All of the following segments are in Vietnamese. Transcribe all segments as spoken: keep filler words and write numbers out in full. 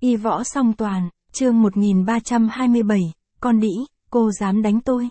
Y võ song toàn, chương một nghìn ba trăm hai mươi bảy, con đĩ, cô dám đánh tôi.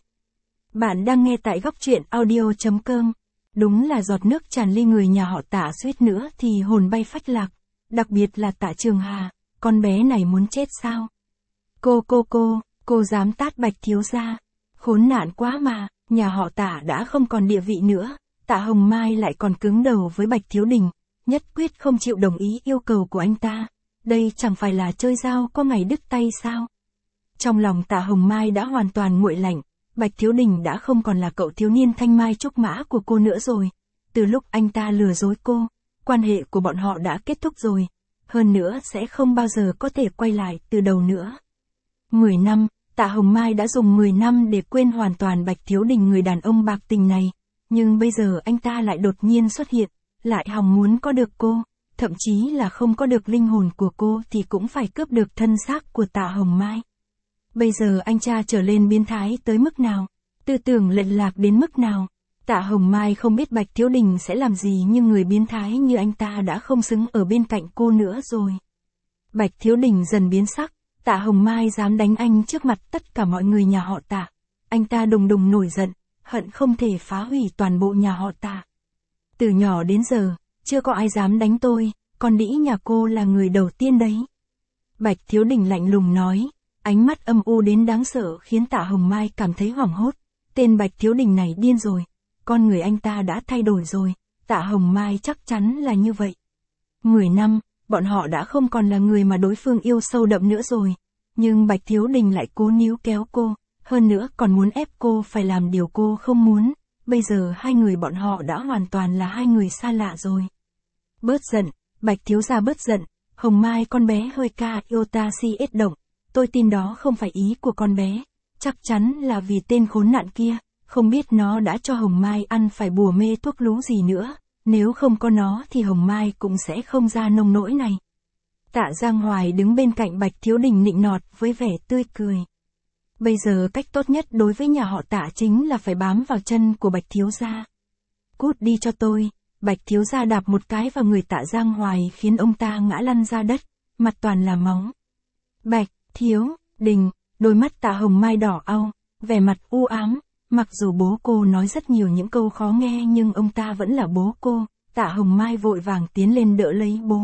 Bạn đang nghe tại góc truyện audio chấm com. Đúng là giọt nước tràn ly người nhà họ Tạ suýt nữa thì hồn bay phách lạc, đặc biệt là Tạ Trường Hà, con bé này muốn chết sao? Cô cô cô, cô dám tát Bạch thiếu gia. Khốn nạn quá mà, nhà họ Tạ đã không còn địa vị nữa, Tạ Hồng Mai lại còn cứng đầu với Bạch Thiếu Đình, nhất quyết không chịu đồng ý yêu cầu của anh ta. Đây chẳng phải là chơi dao có ngày đứt tay sao? Trong lòng Tạ Hồng Mai đã hoàn toàn nguội lạnh, Bạch Thiếu Đình đã không còn là cậu thiếu niên thanh mai trúc mã của cô nữa rồi. Từ lúc anh ta lừa dối cô, quan hệ của bọn họ đã kết thúc rồi. Hơn nữa sẽ không bao giờ có thể quay lại từ đầu nữa. mười năm, Tạ Hồng Mai đã dùng mười năm để quên hoàn toàn Bạch Thiếu Đình người đàn ông bạc tình này. Nhưng bây giờ anh ta lại đột nhiên xuất hiện, lại hòng muốn có được cô. Thậm chí là không có được linh hồn của cô thì cũng phải cướp được thân xác của Tạ Hồng Mai. Bây giờ anh cha trở lên biến thái tới mức nào, tư tưởng lệch lạc đến mức nào. Tạ Hồng Mai không biết Bạch Thiếu Đình sẽ làm gì, nhưng người biến thái như anh ta đã không xứng ở bên cạnh cô nữa rồi. Bạch Thiếu Đình dần biến sắc, Tạ Hồng Mai dám đánh anh trước mặt tất cả mọi người nhà họ Tạ. Anh ta đùng đùng nổi giận, hận không thể phá hủy toàn bộ nhà họ Tạ. Từ nhỏ đến giờ, chưa có ai dám đánh tôi, con đĩ nhà cô là người đầu tiên đấy. Bạch Thiếu Đình lạnh lùng nói, ánh mắt âm u đến đáng sợ khiến Tạ Hồng Mai cảm thấy hoảng hốt. Tên Bạch Thiếu Đình này điên rồi, con người anh ta đã thay đổi rồi, Tạ Hồng Mai chắc chắn là như vậy. Mười năm, bọn họ đã không còn là người mà đối phương yêu sâu đậm nữa rồi, nhưng Bạch Thiếu Đình lại cố níu kéo cô, hơn nữa còn muốn ép cô phải làm điều cô không muốn. Bây giờ hai người bọn họ đã hoàn toàn là hai người xa lạ rồi. Bớt giận, Bạch thiếu gia bớt giận, Hồng Mai con bé hơi ca yêu ta si ết động, tôi tin đó không phải ý của con bé, chắc chắn là vì tên khốn nạn kia, không biết nó đã cho Hồng Mai ăn phải bùa mê thuốc lú gì nữa, nếu không có nó thì Hồng Mai cũng sẽ không ra nông nỗi này. Tạ Giang Hoài đứng bên cạnh Bạch Thiếu Đình nịnh nọt với vẻ tươi cười. Bây giờ cách tốt nhất đối với nhà họ Tạ chính là phải bám vào chân của Bạch thiếu gia. Cút đi cho tôi. Bạch thiếu gia đạp một cái vào người Tạ Giang Hoài khiến ông ta ngã lăn ra đất, mặt toàn là máu. Bạch Thiếu Đình, đôi mắt Tạ Hồng Mai đỏ au, vẻ mặt u ám, mặc dù bố cô nói rất nhiều những câu khó nghe nhưng ông ta vẫn là bố cô. Tạ Hồng Mai vội vàng tiến lên đỡ lấy bố.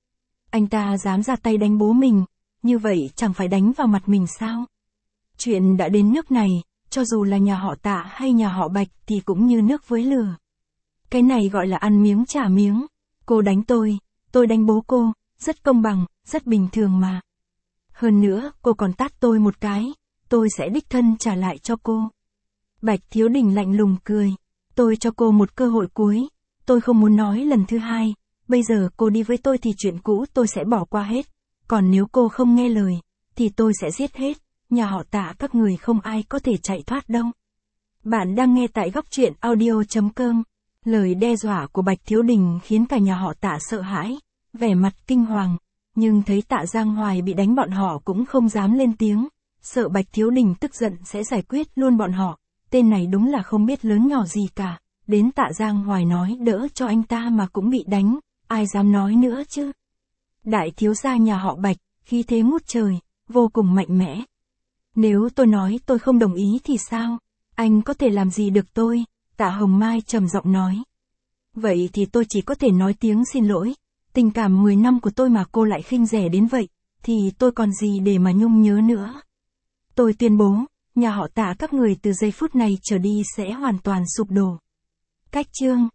Anh ta dám ra tay đánh bố mình, như vậy chẳng phải đánh vào mặt mình sao? Chuyện đã đến nước này, cho dù là nhà họ Tạ hay nhà họ Bạch thì cũng như nước với lửa. Cái này gọi là ăn miếng trả miếng. Cô đánh tôi, tôi đánh bố cô, rất công bằng, rất bình thường mà. Hơn nữa, cô còn tát tôi một cái, tôi sẽ đích thân trả lại cho cô. Bạch Thiếu Đình lạnh lùng cười, tôi cho cô một cơ hội cuối, tôi không muốn nói lần thứ hai, bây giờ cô đi với tôi thì chuyện cũ tôi sẽ bỏ qua hết, còn nếu cô không nghe lời, thì tôi sẽ giết hết. Nhà họ Tạ các người không ai có thể chạy thoát đâu. Bạn đang nghe tại góc truyện audio chấm com. Lời đe dọa của Bạch Thiếu Đình khiến cả nhà họ Tạ sợ hãi, vẻ mặt kinh hoàng, nhưng thấy Tạ Giang Hoài bị đánh bọn họ cũng không dám lên tiếng, sợ Bạch Thiếu Đình tức giận sẽ giải quyết luôn bọn họ. Tên này đúng là không biết lớn nhỏ gì cả, đến Tạ Giang Hoài nói đỡ cho anh ta mà cũng bị đánh, ai dám nói nữa chứ. Đại thiếu gia nhà họ Bạch, khí thế ngút trời, vô cùng mạnh mẽ. Nếu tôi nói tôi không đồng ý thì sao? Anh có thể làm gì được tôi? Tạ Hồng Mai trầm giọng nói. Vậy thì tôi chỉ có thể nói tiếng xin lỗi. Tình cảm mười năm của tôi mà cô lại khinh rẻ đến vậy, thì tôi còn gì để mà nhung nhớ nữa. Tôi tuyên bố, nhà họ Tạ các người từ giây phút này trở đi sẽ hoàn toàn sụp đổ. Cách chương